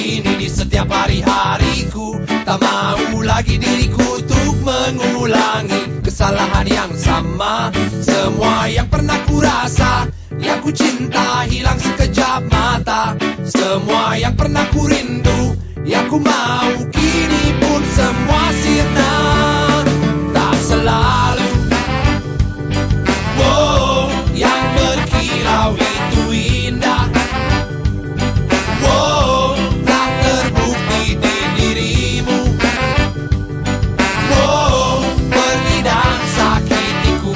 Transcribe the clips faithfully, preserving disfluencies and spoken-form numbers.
kini di setiap hari-hariku. Tak mau lagi diriku untuk mengulangi kesalahan yang sama. Semua yang pernah ku rasa, yang ku cinta hilang sekejap mata. Semua yang pernah ku rindu, yang ku mau kini pun semua sirna. Tak selalu wow, yang berkilau itu indah. Wow, tak terbukti di dirimu. Wow, pergi dan sakitiku.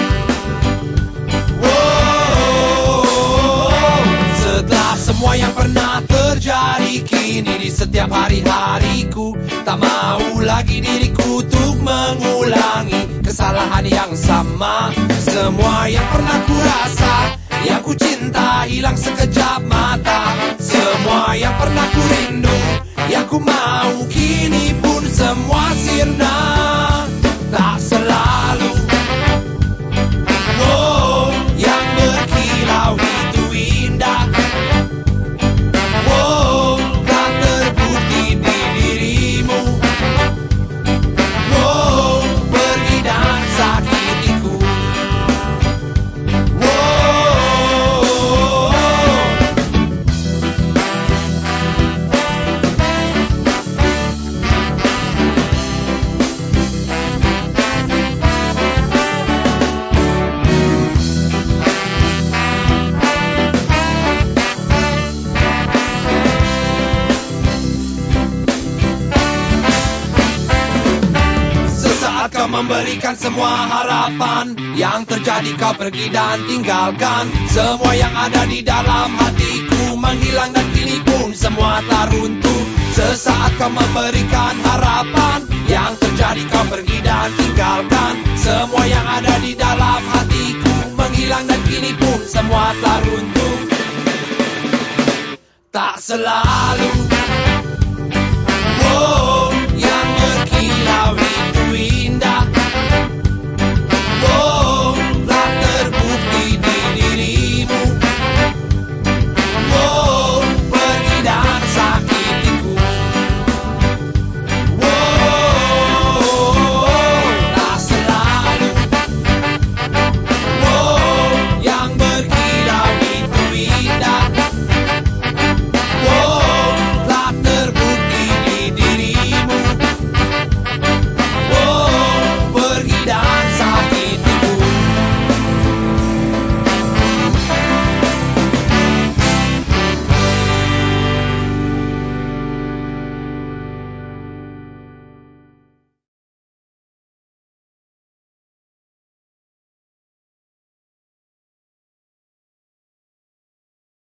Wow, setelah semua yang pernah terjadi, kini di setiap hari-hariku. Tak mau lagi diriku untuk mengulangi kesalahan yang sama. Semua yang pernah ku rasa, yang ku cinta hilang sekejap mata. Semua yang pernah ku rindu, yang ku mau kini pun semua sirna. Tak selalu wow, yang berkilau itu indah. Wow, tak terbukti di dirimu. Wow, pergi dan sakitiku. Kau memberikan semua harapan, yang terjadi kau pergi dan tinggalkan. Semua yang ada di dalam hatiku menghilang dan kini pun semua telah runtuh. Sesaat kau memberikan harapan, yang terjadi kau pergi dan tinggalkan. Semua yang ada di dalam hatiku menghilang dan kini pun semua telah runtuh. Tak selalu